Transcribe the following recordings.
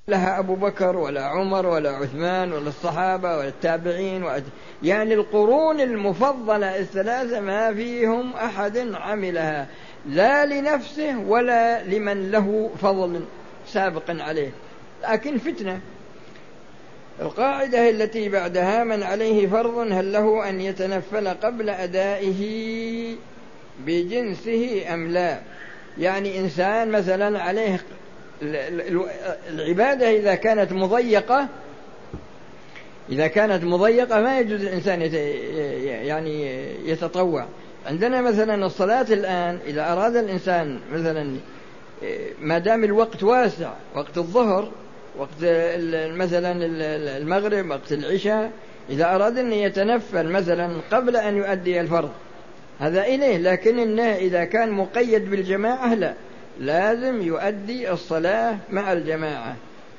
لها أبو بكر ولا عمر ولا عثمان ولا الصحابة ولا التابعين يعني القرون المفضلة الثلاثة ما فيهم أحد عملها لا لنفسه ولا لمن له فضل سابق عليه، لكن فتنة. القاعدة التي بعدها: من عليه فرض هل له أن يتنفل قبل أدائه بجنسه أم لا؟ يعني إنسان مثلا عليه العبادة إذا كانت مضيقة ما يجوز الإنسان يعني يتطوع. عندنا مثلا الصلاة الآن إذا أراد الإنسان مثلا ما دام الوقت واسع، وقت الظهر، وقت مثلا المغرب، وقت العشاء، إذا أراد أن يتنفل مثلا قبل أن يؤدي الفرض هذا إليه، لكن إنه إذا كان مقيد بالجماعة لا، لازم يؤدي الصلاة مع الجماعة.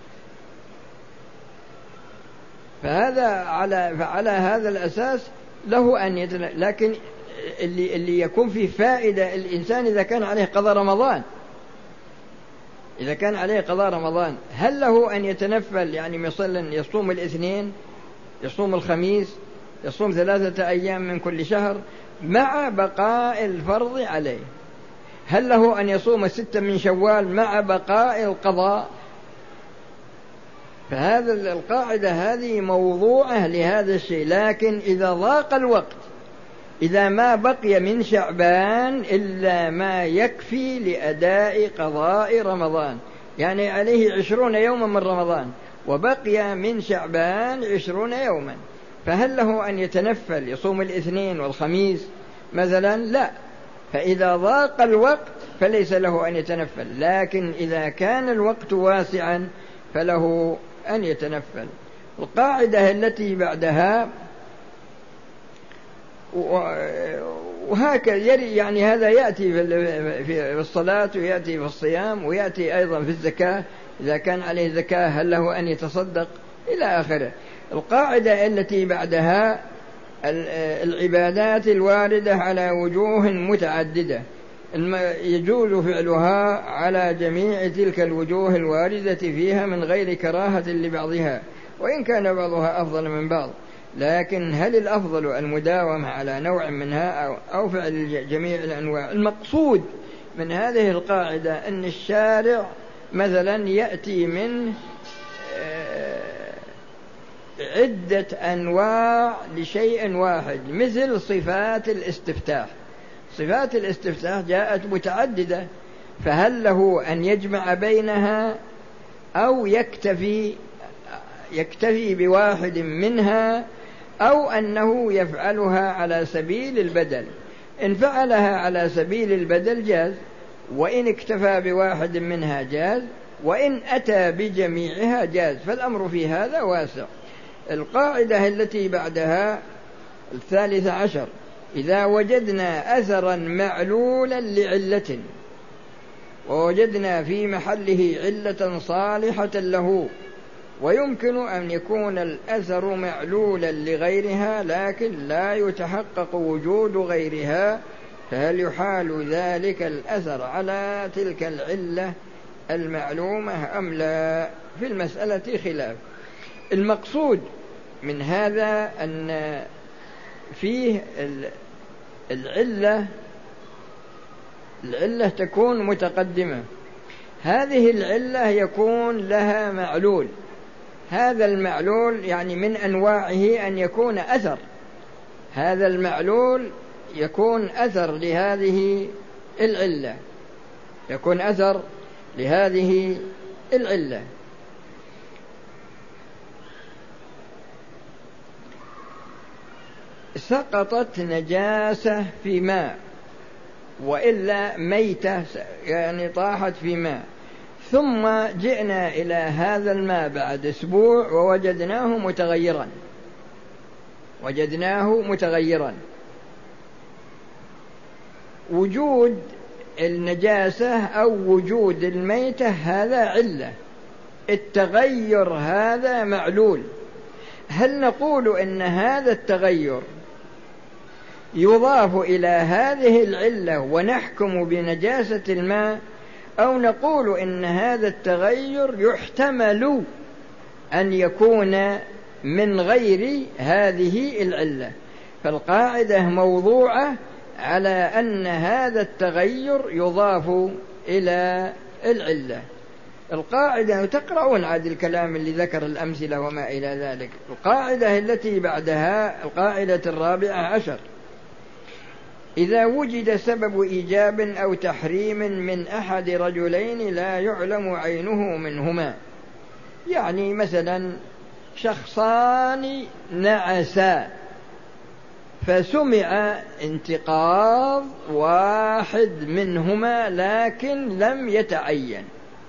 فعلى هذا الأساس له أن لكن اللي يكون فيه فائدة الإنسان إذا كان عليه قضاء رمضان، هل له أن يتنفل؟ يعني مثلا يصوم الاثنين، يصوم الخميس، يصوم 3 أيام من كل شهر مع بقاء الفرض عليه. هل له أن يصوم 6 من شوال مع بقاء القضاء؟ فهذا القاعدة هذه موضوعة لهذا الشيء. لكن إذا ضاق الوقت، إذا ما بقي من شعبان إلا ما يكفي لأداء قضاء رمضان، يعني عليه 20 يوما من رمضان وبقي من شعبان 20 يوما، فهل له أن يتنفل يصوم الاثنين والخميس مثلا؟ لا. فإذا ضاق الوقت فليس له أن يتنفل، لكن إذا كان الوقت واسعا فله أن يتنفل. القاعدة التي بعدها وهكذا يعني هذا يأتي في الصلاة، ويأتي في الصيام، ويأتي أيضا في الزكاة. إذا كان عليه زكاة هل له أن يتصدق إلى آخره. القاعدة التي بعدها: العبادات الواردة على وجوه متعددة يجوز فعلها على جميع تلك الوجوه الواردة فيها من غير كراهة لبعضها، وإن كان بعضها أفضل من بعض، لكن هل الأفضل المداومة على نوع منها أو فعل جميع الأنواع؟ المقصود من هذه القاعدة أن الشارع مثلا يأتي من عدة أنواع لشيء واحد، مثل صفات الاستفتاح. صفات الاستفتاح جاءت متعددة، فهل له أن يجمع بينها أو يكتفي بواحد منها، أو أنه يفعلها على سبيل البدل؟ إن فعلها على سبيل البدل جاز، وإن اكتفى بواحد منها جاز، وإن أتى بجميعها جاز، فالأمر في هذا واسع. القاعدة التي بعدها 13: إذا وجدنا أثرا معلولا لعلة ووجدنا في محله علة صالحة له، ويمكن أن يكون الأثر معلولا لغيرها لكن لا يتحقق وجود غيرها، فهل يحال ذلك الأثر على تلك العلة المعلومة أم لا؟ في المسألة خلاف. المقصود من هذا أن فيه العلة تكون متقدمة. هذه العلة يكون لها معلول، هذا المعلول يعني من أنواعه أن يكون أثر، هذا المعلول يكون أثر لهذه العلة، يكون أثر لهذه العلة. سقطت نجاسة في ماء، وإلا ميتة يعني طاحت في ماء، ثم جئنا إلى هذا الماء بعد أسبوع ووجدناه متغيرا، وجود النجاسة أو وجود الميتة هذا علة، التغير هذا معلول. هل نقول إن هذا التغير يضاف إلى هذه العلة ونحكم بنجاسة الماء، أو نقول إن هذا التغير يحتمل أن يكون من غير هذه العلة. فالقاعدة موضوعة على أن هذا التغير يضاف إلى العلة. القاعدة تقرؤون عاد الكلام اللي ذكر الأمثلة وما إلى ذلك. القاعدة التي بعدها القاعدة 14: إذا وجد سبب إيجاب أو تحريم من أحد رجلين لا يعلم عينه منهما، يعني مثلا شخصان نعسا فسمع انتقاض واحد منهما لكن لم يتعين،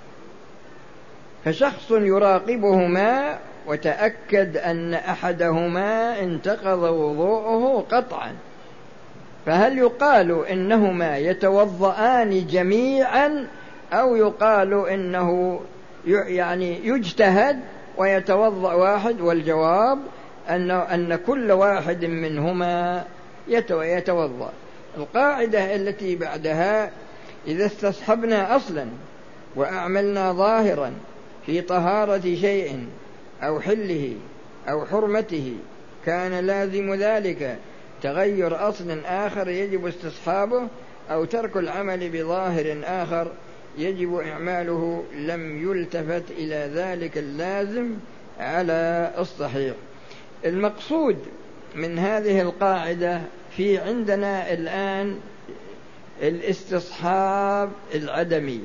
فشخص يراقبهما وتأكد أن أحدهما انتقض وضوءه قطعا، فهل يقال إنهما يتوضأان جميعا أو يقال إنه يعني يجتهد ويتوضأ واحد؟ والجواب أن كل واحد منهما يتوضأ. القاعدة التي بعدها: إذا استصحبنا أصلا وأعملنا ظاهرا في طهارة شيء أو حله أو حرمته كان لازم ذلك تغير أصل آخر يجب استصحابه أو ترك العمل بظاهر آخر يجب إعماله، لم يلتفت إلى ذلك اللازم على الصحيح. المقصود من هذه القاعدة في عندنا الآن الاستصحاب العدمي.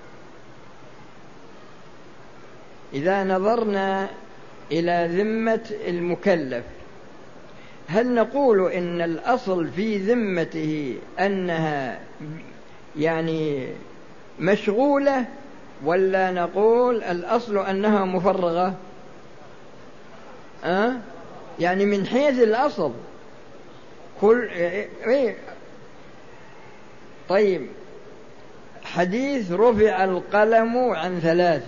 إذا نظرنا إلى ذمة المكلف هل نقول إن الأصل في ذمته أنها يعني مشغولة، ولا نقول الأصل أنها مفرغة؟ يعني من حيث الأصل طيب، حديث رفع القلم عن 3،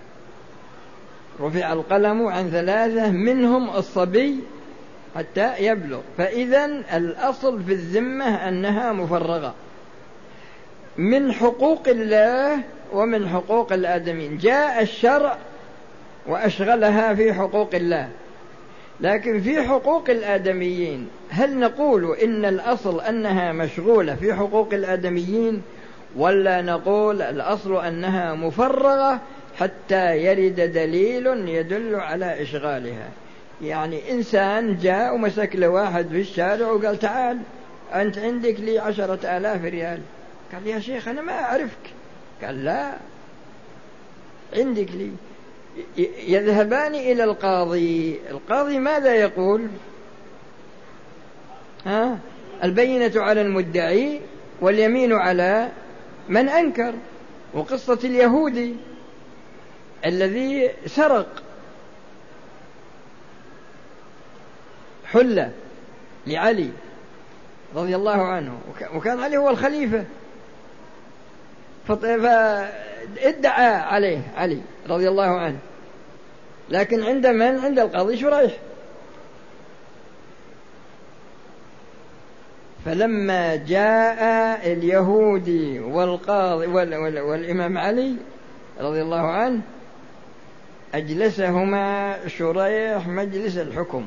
رفع القلم عن 3 منهم الصبي حتى يبلغ، فإذا الأصل في الذمة أنها مفرغة من حقوق الله ومن حقوق الآدمين. جاء الشرع وأشغلها في حقوق الله، لكن في حقوق الآدميين هل نقول إن الأصل أنها مشغولة في حقوق الآدميين، ولا نقول الأصل أنها مفرغة حتى يرد دليل يدل على إشغالها؟ يعني إنسان جاء ومسك له واحد في الشارع وقال: تعال أنت عندك لي 10,000 ريال. قال: يا شيخ أنا ما أعرفك. قال: لا، عندك لي. يذهبان إلى القاضي. القاضي ماذا يقول؟ البينة على المدعي واليمين على من أنكر. وقصة اليهودي الذي سرق حلة لعلي رضي الله عنه، وكان علي هو الخليفة، فادعى عليه علي رضي الله عنه، لكن عند من؟ عند القاضي شريح. فلما جاء اليهودي والقاضي والإمام علي رضي الله عنه أجلسهما شريح مجلس الحكم،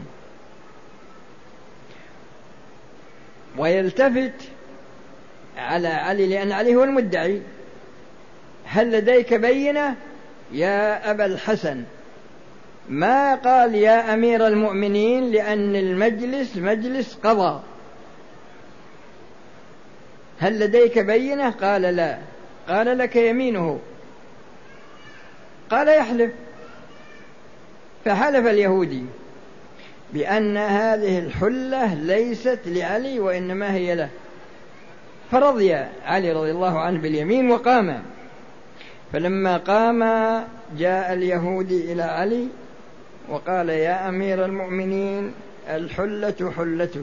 ويلتفت على علي لأن علي هو المدعي: هل لديك بينة يا أبا الحسن؟ ما قال يا أمير المؤمنين لأن المجلس مجلس قضاء. هل لديك بينة؟ قال لا. قال: لك يمينه. قال: يحلف. فحلف اليهودي بأن هذه الحلة ليست لعلي وإنما هي له، فرضي علي رضي الله عنه باليمين وقام. فلما قام جاء اليهودي إلى علي وقال: يا أمير المؤمنين الحلة حلتك،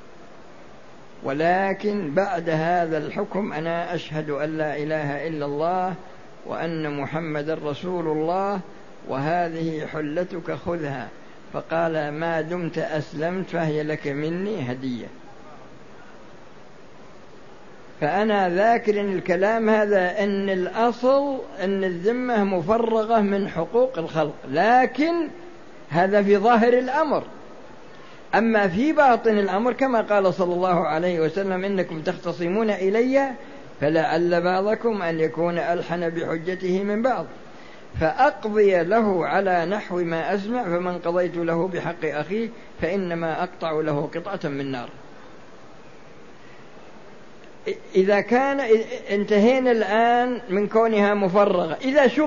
ولكن بعد هذا الحكم أنا أشهد أن لا إله إلا الله وأن محمد رسول الله، وهذه حلتك خذها. فقال: ما دمت أسلمت فهي لك مني هدية. فأنا ذاكر الكلام هذا أن الأصل أن الذمة مفرغة من حقوق الخلق، لكن هذا في ظاهر الأمر. أما في باطن الأمر كما قال صلى الله عليه وسلم: إنكم تختصمون إلي فلعل بعضكم أن يكون ألحن بحجته من بعض، فأقضي له على نحو ما أسمع، فمن قضيت له بحق أخيه فإنما أقطع له قطعة من نار. إذا كان انتهينا الآن من كونها مفرغة،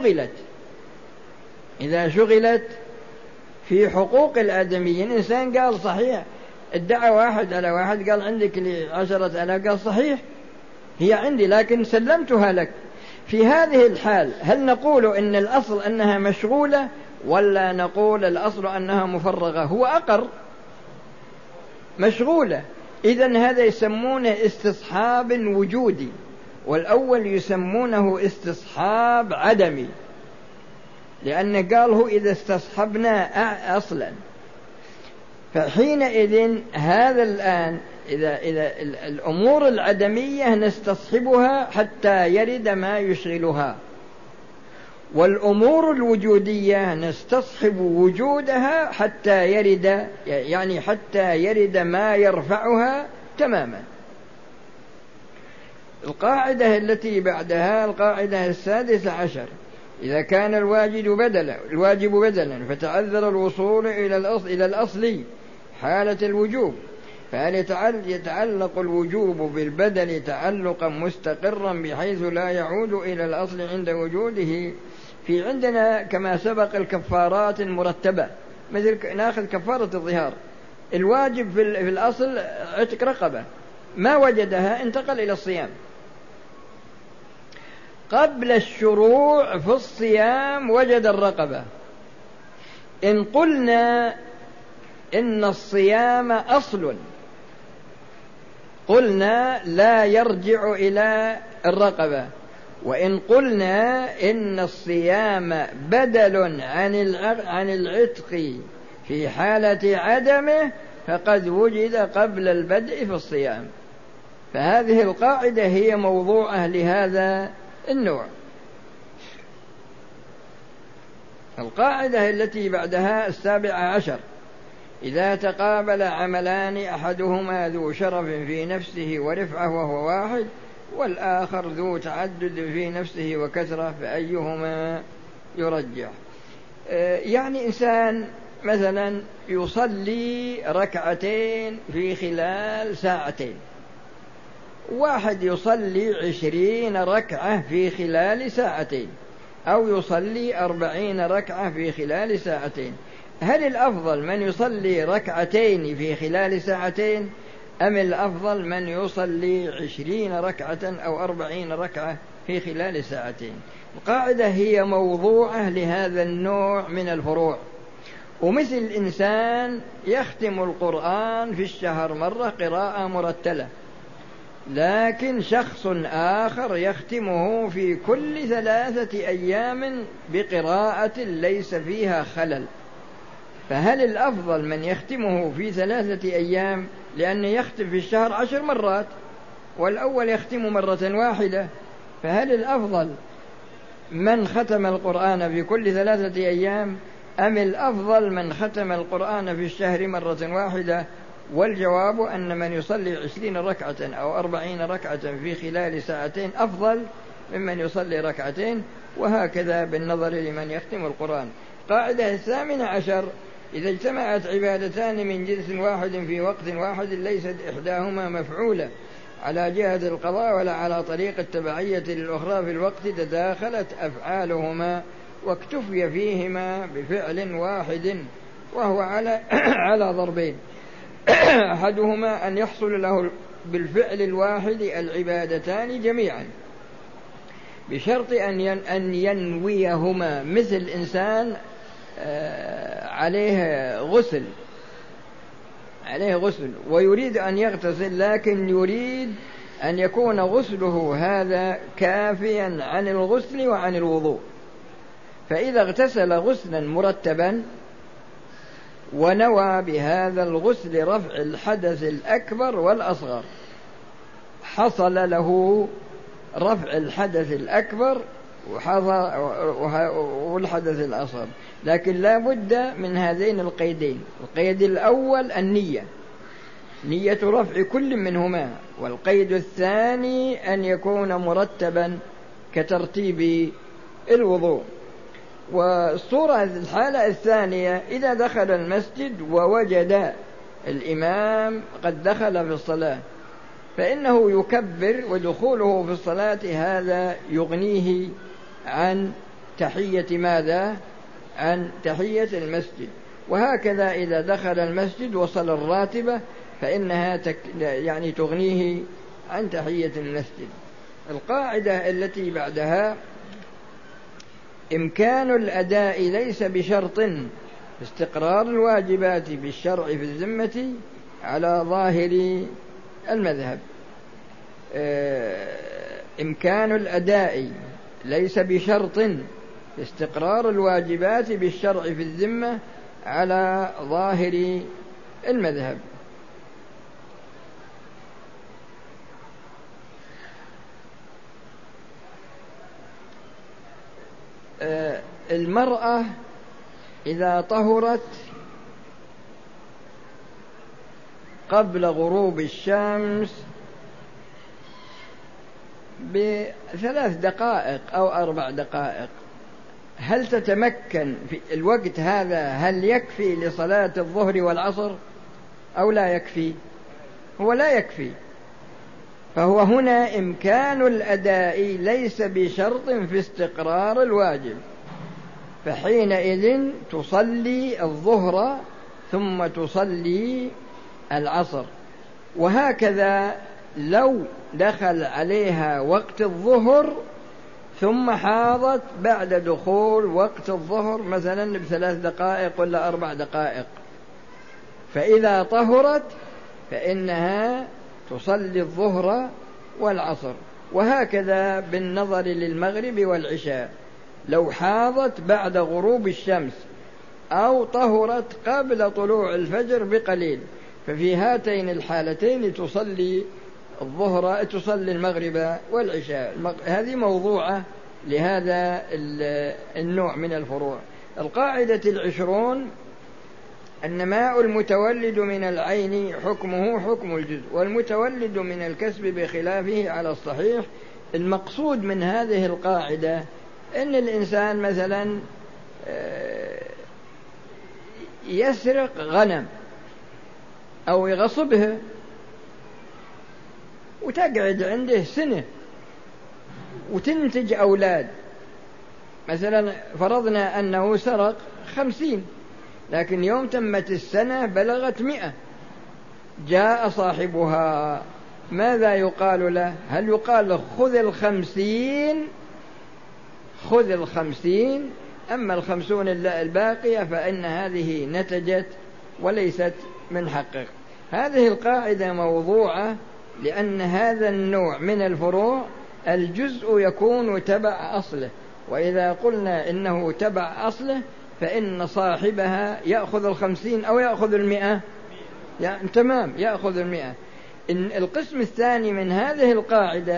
إذا شغلت في حقوق الآدميين، إنسان قال صحيح، ادعى واحد على واحد قال عندك لي 10,000، قال صحيح هي عندي لكن سلمتها لك. في هذه الحال هل نقول إن الأصل أنها مشغولة ولا نقول الأصل أنها مفرغة؟ هو أقر مشغولة. إذن هذا يسمونه استصحاب وجودي، والأول يسمونه استصحاب عدمي، لأن قاله إذا استصحبنا أصلا. فحينئذ هذا الآن إذا الأمور العدمية نستصحبها حتى يرد ما يشغلها، والأمور الوجودية نستصحب وجودها حتى يرد، يعني حتى يرد ما يرفعها تماما. القاعدة التي بعدها القاعدة 16: إذا كان الواجب بدلا فتعذر الوصول إلى الأصل حالة الوجوب، فهل يتعلق الوجوب بالبدل تعلقا مستقرا بحيث لا يعود إلى الأصل عند وجوده؟ في عندنا كما سبق الكفارات المرتبة، مثل ناخذ كفارة الظهار، الواجب في الأصل عتق رقبة، ما وجدها انتقل إلى الصيام. قبل الشروع في الصيام وجد الرقبة، إن قلنا إن الصيام أصل قلنا لا يرجع إلى الرقبة، وإن قلنا إن الصيام بدل عن العتق في حالة عدمه فقد وجد قبل البدء في الصيام. فهذه القاعدة هي موضوعة لهذا النوع. القاعدة التي بعدها 17: إذا تقابل عملان أحدهما ذو شرف في نفسه ورفعة وهو واحد، والآخر ذو تعدد في نفسه وكثرة، فأيهما يرجح؟ يعني إنسان مثلا يصلي ركعتين في خلال ساعتين، واحد يصلي 20 ركعة في خلال ساعتين، أو يصلي 40 ركعة في خلال ساعتين. هل الأفضل من يصلي ركعتين في خلال ساعتين، أم الأفضل من يصلي 20 ركعة أو 40 ركعة في خلال ساعتين؟ القاعدة هي موضوعة لهذا النوع من الفروع. ومثل إنسان يختم القرآن في الشهر مرة قراءة مرتلة، لكن شخص آخر يختمه في كل 3 أيام بقراءة ليس فيها خلل، فهل الأفضل من يختمه في 3 أيام، لأنه يختم في الشهر 10 مرات والأول يختم مرة واحدة، فهل الأفضل من ختم القرآن في كل 3 أيام، أم الأفضل من ختم القرآن في الشهر مرة واحدة؟ والجواب أن من يصلي 20 ركعة أو 40 ركعة في خلال ساعتين أفضل ممن يصلي ركعتين، وهكذا بالنظر لمن يختم القرآن. قاعدة 18: إذا اجتمعت عبادتان من جنس واحد في وقت واحد ليست إحداهما مفعولة على جهة القضاء ولا على طريق التبعية للأخرى في الوقت، تداخلت أفعالهما واكتفي فيهما بفعل واحد، وهو على ضربين: أحدهما أن يحصل له بالفعل الواحد العبادتان جميعا بشرط أن ينويهما، مثل إنسان عليه غسل ويريد أن يغتسل، لكن يريد أن يكون غسله هذا كافيا عن الغسل وعن الوضوء، فإذا اغتسل غسلا مرتبا ونوى بهذا الغسل رفع الحدث الأكبر والأصغر حصل له رفع الحدث الأكبر والحدث الأصغر، لكن لا بد من هذين القيدين. القيد الأول النية، نية رفع كل منهما، والقيد الثاني أن يكون مرتبا كترتيب الوضوء. والصورة الحالة الثانية إذا دخل المسجد ووجد الإمام قد دخل في الصلاة فإنه يكبر، ودخوله في الصلاة هذا يغنيه عن تحية ماذا؟ عن تحية المسجد. وهكذا إذا دخل المسجد وصل الراتبة فإنها يعني تغنيه عن تحية المسجد. القاعدة التي بعدها: إمكان الأداء ليس بشرط، استقرار الواجبات بالشرع في الذمة على ظاهر المذهب. إمكان الأداء ليس بشرط، استقرار الواجبات بالشرع في الذمة على ظاهر المذهب. المرأة إذا طهرت قبل غروب الشمس ب3 دقائق أو 4 دقائق، هل تتمكن في الوقت هذا؟ هل يكفي لصلاة الظهر والعصر أو لا يكفي؟ هو لا يكفي. فهو هنا إمكان الأداء ليس بشرط في استقرار الواجب، فحينئذ تصلي الظهر ثم تصلي العصر. وهكذا لو دخل عليها وقت الظهر ثم حاضت بعد دخول وقت الظهر مثلا ب3 دقائق ولا 4 دقائق، فإذا طهرت فإنها تصلي الظهر والعصر. وهكذا بالنظر للمغرب والعشاء، لو حاضت بعد غروب الشمس أو طهرت قبل طلوع الفجر بقليل، ففي هاتين الحالتين تصلي الظهر، تصلي المغرب والعشاء. هذه موضوعة لهذا النوع من الفروع. القاعدة 20: النماء المتولد من العين حكمه حكم الجزء، والمتولد من الكسب بخلافه على الصحيح. المقصود من هذه القاعدة أن الإنسان مثلا يسرق غنم أو يغصبها وتقعد عنده سنة وتنتج أولاد. مثلا فرضنا أنه سرق 50، لكن يوم تمت السنة بلغت 100، جاء صاحبها، ماذا يقال له؟ هل يقال له خذ 50 أما 50 الباقية فإن هذه نتجت وليست من حقك؟ هذه القاعدة موضوعة، لأن هذا النوع من الفروع الجزء يكون تبع أصله، وإذا قلنا إنه تبع أصله فإن صاحبها يأخذ 50 أو يأخذ 100، يعني تمام يأخذ 100. القسم الثاني من هذه القاعدة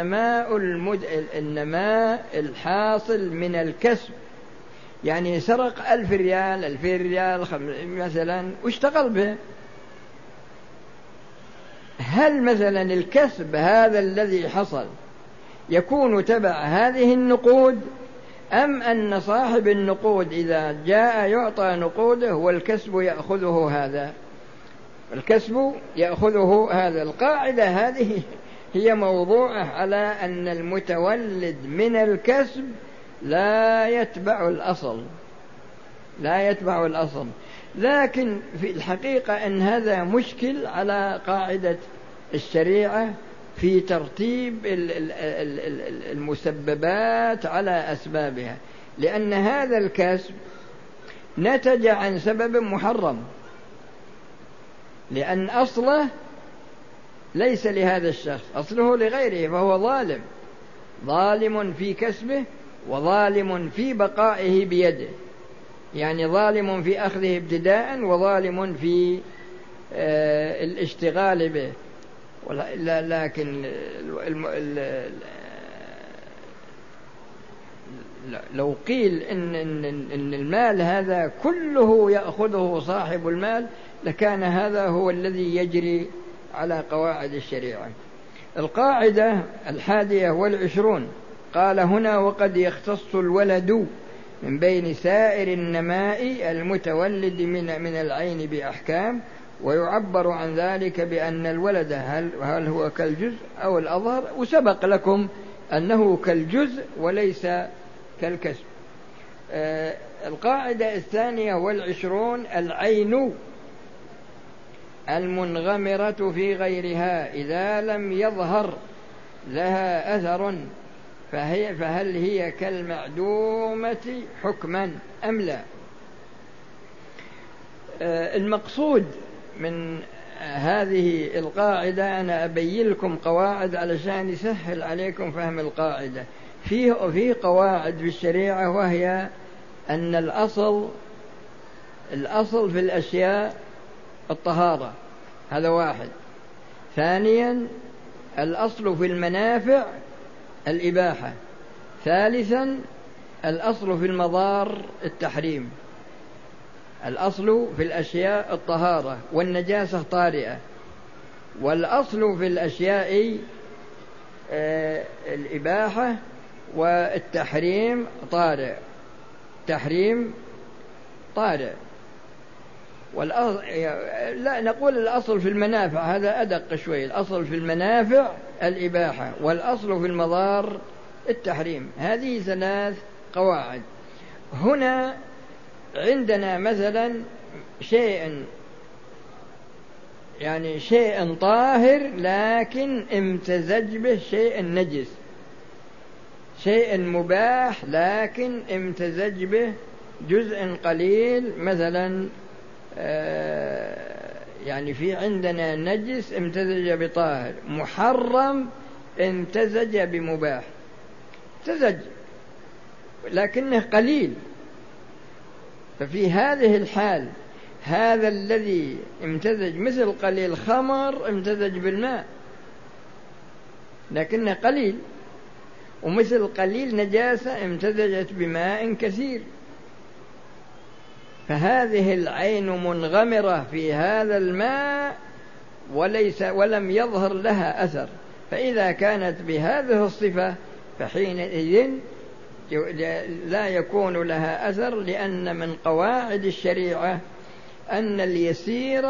النماء الحاصل من الكسب، يعني سرق 1000 ريال 2000 ريال مثلا واشتغل به. هل مثلا الكسب هذا الذي حصل يكون تبع هذه النقود، أم أن صاحب النقود إذا جاء يعطى نقوده والكسب يأخذه هذا؟ الكسب يأخذه هذا. القاعدة هذه هي موضوعة على أن المتولد من الكسب لا يتبع الأصل، لكن في الحقيقة أن هذا مشكل على قاعدة الشريعة في ترتيب المسببات على أسبابها، لأن هذا الكسب نتج عن سبب محرم، لأن أصله ليس لهذا الشخص، أصله لغيره، فهو ظالم في كسبه وظالم في بقائه بيده، يعني ظالم في أخذه ابتداء وظالم في الاشتغال به. لكن لو قيل إن المال هذا كله يأخذه صاحب المال لكان هذا هو الذي يجري على قواعد الشريعة. القاعدة 21 قال هنا: وقد يختص الولد من بين سائر النماء المتولد من العين بأحكام، ويعبر عن ذلك بأن الولد هل هو كالجزء أو الأظهر، وسبق لكم أنه كالجزء وليس كالكسب. القاعدة 22 العين المنغمرة في غيرها إذا لم يظهر لها أثر فهل هي كالمعدومة حكما أم لا؟ المقصود من هذه القاعدة، أنا أبين لكم قواعد علشان يسهل عليكم فهم القاعدة. في قواعد في الشريعة، وهي أن الأصل في الأشياء الطهارة، هذا واحد. ثانيا الأصل في المنافع الإباحة. ثالثا الأصل في المضار التحريم. الأصل في الأشياء الطهارة والنجاسة طارئة، والأصل في الأشياء الإباحة والتحريم طارئ. تحريم طارئ. لا نقول الأصل في المنافع، هذا أدق شوي. الأصل في المنافع الإباحة، والأصل في المضار التحريم. هذه 3 قواعد. هنا عندنا مثلا شيء طاهر لكن امتزج به شيء نجس، شيء مباح لكن امتزج به جزء قليل. مثلا في عندنا نجس امتزج بطاهر، محرم امتزج بمباح، امتزج لكنه قليل. ففي هذه الحال هذا الذي امتزج مثل قليل خمر امتزج بالماء لكنه قليل، ومثل قليل نجاسة امتزجت بماء كثير. فهذه العين منغمرة في هذا الماء ولم يظهر لها أثر، فإذا كانت بهذه الصفة فحينئذ لا يكون لها أثر، لأن من قواعد الشريعة أن اليسير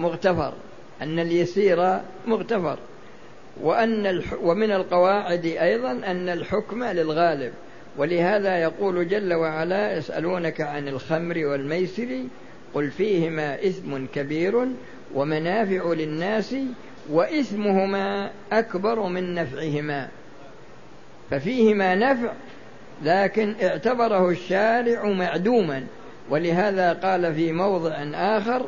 مغتفر، ومن القواعد أيضا أن الحكم للغالب. ولهذا يقول جل وعلا: يسألونك عن الخمر والميسر قل فيهما إثم كبير ومنافع للناس وإثمهما أكبر من نفعهما. ففيهما نفع لكن اعتبره الشارع معدوما، ولهذا قال في موضع آخر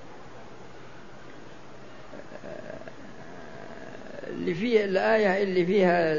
اللي فيه الآية اللي فيها: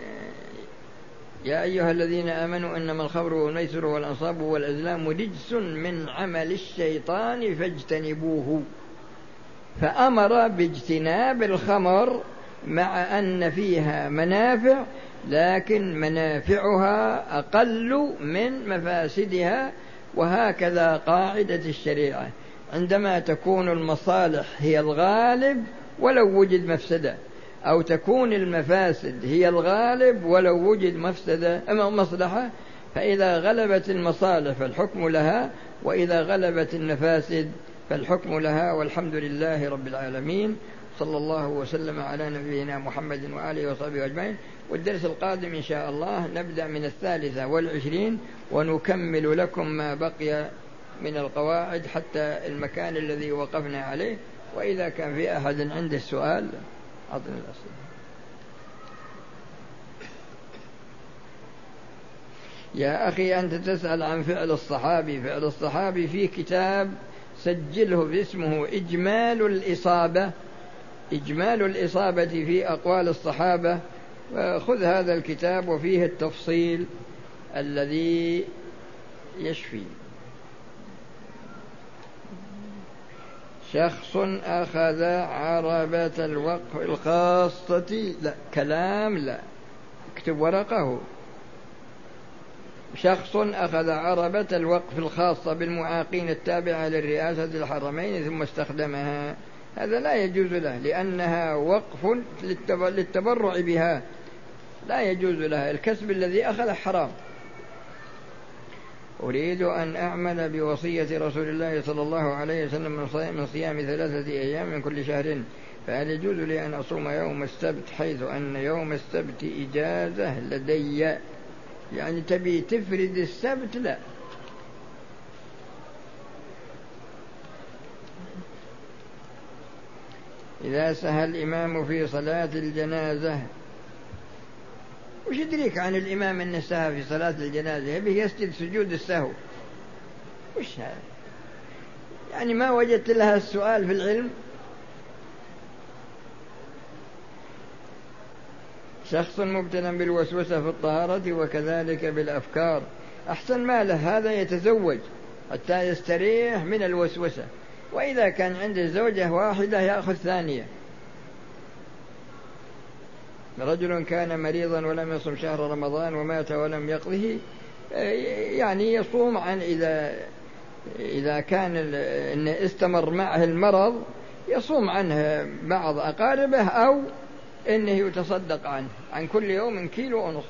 يا أيها الذين آمنوا إنما الخمر والميسر والأنصاب والأزلام رجس من عمل الشيطان فاجتنبوه. فأمر باجتناب الخمر مع أن فيها منافع، لكن منافعها أقل من مفاسدها. وهكذا قاعدة الشريعة، عندما تكون المصالح هي الغالب ولو وجد مفسدة، أو تكون المفاسد هي الغالب ولو وجد مصلحة، فإذا غلبت المصالح فالحكم لها، وإذا غلبت المفاسد فالحكم لها. والحمد لله رب العالمين، صلى الله وسلم على نبينا محمد وآله وصحبه أجمعين. والدرس القادم إن شاء الله نبدأ من 23 ونكمل لكم ما بقي من القواعد حتى المكان الذي وقفنا عليه. وإذا كان في أحد عنده السؤال أعطنا الأسئلة. يا أخي أنت تسأل عن فعل الصحابي. فعل الصحابي في كتاب سجله باسمه إجمال الإصابة في أقوال الصحابة. خذ هذا الكتاب وفيه التفصيل الذي يشفي. شخص أخذ عربة الوقف الخاصة، لا كلام، لا اكتب ورقه. شخص أخذ عربة الوقف الخاصة بالمعاقين التابعة للرئاسة الحرمين ثم استخدمها، هذا لا يجوز له، لأنها وقف للتبرع بها، لا يجوز لها، الكسب الذي أخذ حرام. أريد أن أعمل بوصية رسول الله صلى الله عليه وسلم من صيام 3 أيام من كل شهر، فهل يجوز لي أن أصوم يوم السبت، حيث أن يوم السبت إجازة لدي؟ يعني تبي تفرد السبت؟ لا. إذا سهى الإمام في صلاة الجنازة، وش يدريك عن الإمام أن سهى في صلاة الجنازة؟ يبي يسجد سجود السهو، وش هذا؟ يعني ما وجدت لها السؤال في العلم. شخص مبتلى بالوسوسة في الطهارة وكذلك بالأفكار، أحسن ما له هذا يتزوج حتى يستريح من الوسوسة، وإذا كان عنده زوجة واحدة يأخذ ثانية. رجل كان مريضا ولم يصم شهر رمضان ومات ولم يقضه، يعني يصوم عن إذا كان إن استمر معه المرض يصوم عنه بعض أقاربه، أو إنه يتصدق عنه عن كل يوم 1.5 كيلو.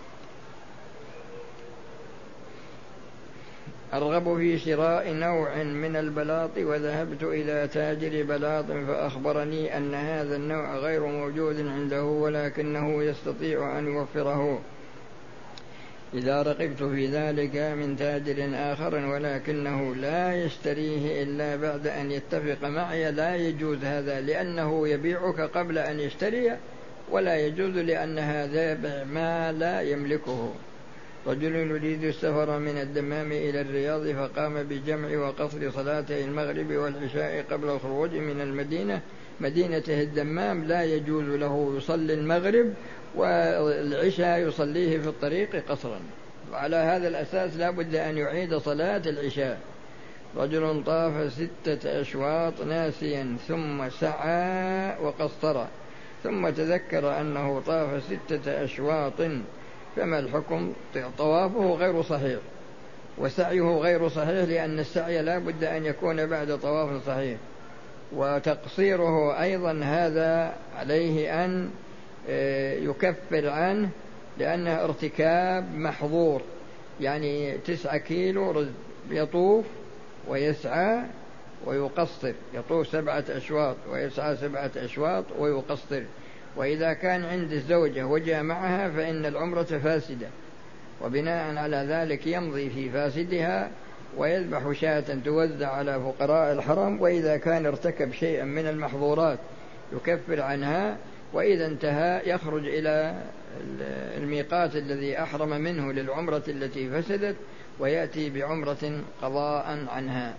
أرغب في شراء نوع من البلاط، وذهبت إلى تاجر بلاط فأخبرني أن هذا النوع غير موجود عنده، ولكنه يستطيع أن يوفره. إذا رغبت في ذلك من تاجر آخر ولكنه لا يشتريه إلا بعد أن يتفق معي، لا يجوز هذا، لأنه يبيعك قبل أن يشتري، ولا يجوز لأن هذا ما لا يملكه. رجل يريد السفر من الدمام إلى الرياض فقام بجمع وقصر صلاتي المغرب والعشاء قبل الخروج من المدينة، مدينته الدمام، لا يجوز له يصلي المغرب والعشاء يصليه في الطريق قصرا، وعلى هذا الأساس لا بد أن يعيد صلاة العشاء. رجل طاف 6 أشواط ناسيا ثم سعى وقصر، ثم تذكر أنه طاف 6 أشواط، فما الحكم؟ طوافه غير صحيح وسعيه غير صحيح، لأن السعي لا بد أن يكون بعد طواف صحيح، وتقصيره أيضا هذا عليه أن يكفر عنه، لأنه ارتكاب محظور. يعني 9 كيلو يطوف ويسعى ويقصر، يطوف 7 أشواط ويسعى 7 أشواط ويقصر. وإذا كان عند الزوجة وجاء معها فإن العمرة فاسدة، وبناء على ذلك يمضي في فاسدها ويذبح شاة توزع على فقراء الحرم، وإذا كان ارتكب شيئا من المحظورات يكفر عنها، وإذا انتهى يخرج إلى الميقات الذي أحرم منه للعمرة التي فسدت، ويأتي بعمرة قضاء عنها.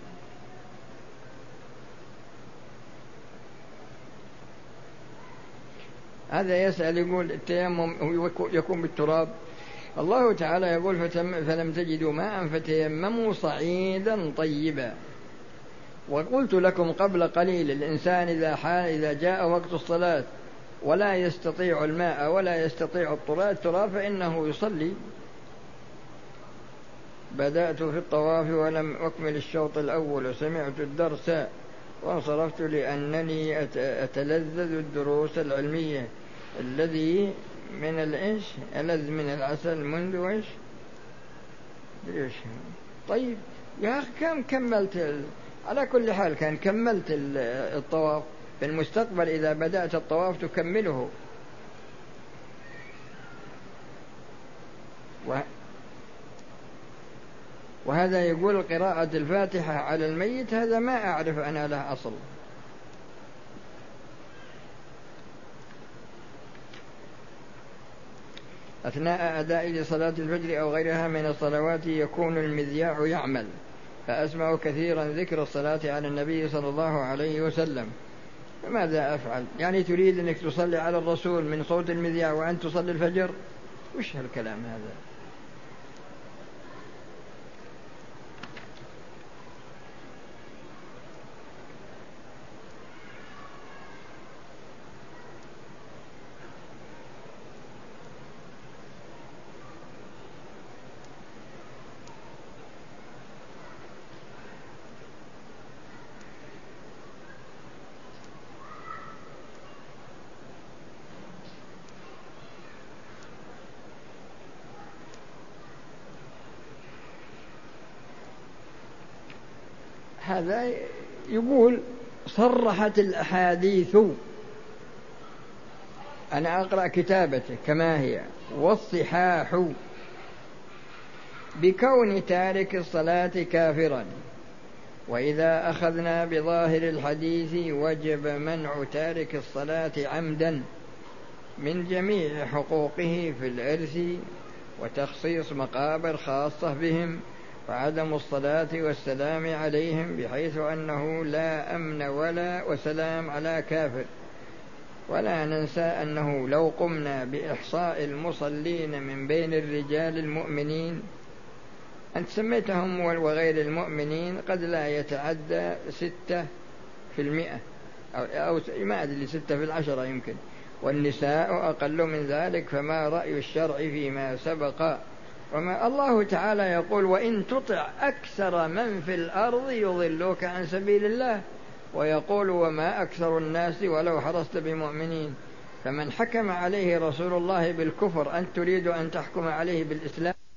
هذا يسأل يقول التيمم يكون بالتراب. الله تعالى يقول فلم تجدوا ماء فتيمموا صعيدا طيبا. وقلت لكم قبل قليل الإنسان إذا جاء وقت الصلاة ولا يستطيع الماء ولا يستطيع التراب فإنه يصلي. بدأت في الطواف ولم أكمل الشوط الأول وسمعت الدرس وانصرفت لأنني أتلذذ الدروس العلمية الذي من الإيش ألذ من العسل منذ إيش. طيب يا أخي كم كملت؟ على كل حال كان كملت الطواف. في المستقبل إذا بدأت الطواف تكمله. وهذا يقول قراءة الفاتحة على الميت، هذا ما أعرف أنا له أصل. أثناء أداء صلاة الفجر أو غيرها من الصلوات يكون المذياع يعمل، فأسمع كثيرا ذكر الصلاة على النبي صلى الله عليه وسلم، فماذا أفعل؟ يعني تريد أنك تصلي على الرسول من صوت المذياع وأنت تصلي الفجر؟ وش هالكلام هذا؟ هذا يقول صرحت الأحاديث، أنا أقرأ كتابته كما هي، والصحاح بكون تارك الصلاة كافرا. وإذا أخذنا بظاهر الحديث وجب منع تارك الصلاة عمدا من جميع حقوقه في الإرث، وتخصيص مقابر خاصة بهم، وعدم الصلاة والسلام عليهم، بحيث أنه لا أمن ولا وسلام على كافر. ولا ننسى أنه لو قمنا بإحصاء المصلين من بين الرجال المؤمنين، أنت سميتهم وغير المؤمنين، قد لا يتعدى 6%، أو ما أدري 6/10 يمكن، والنساء أقل من ذلك. فما رأي الشرع فيما سبق؟ وما الله تعالى يقول: وإن تطع أكثر من في الأرض يضلوك عن سبيل الله، ويقول: وما أكثر الناس ولو حرصت بمؤمنين. فمن حكم عليه رسول الله بالكفر أنت تريد أن تحكم عليه بالإسلام؟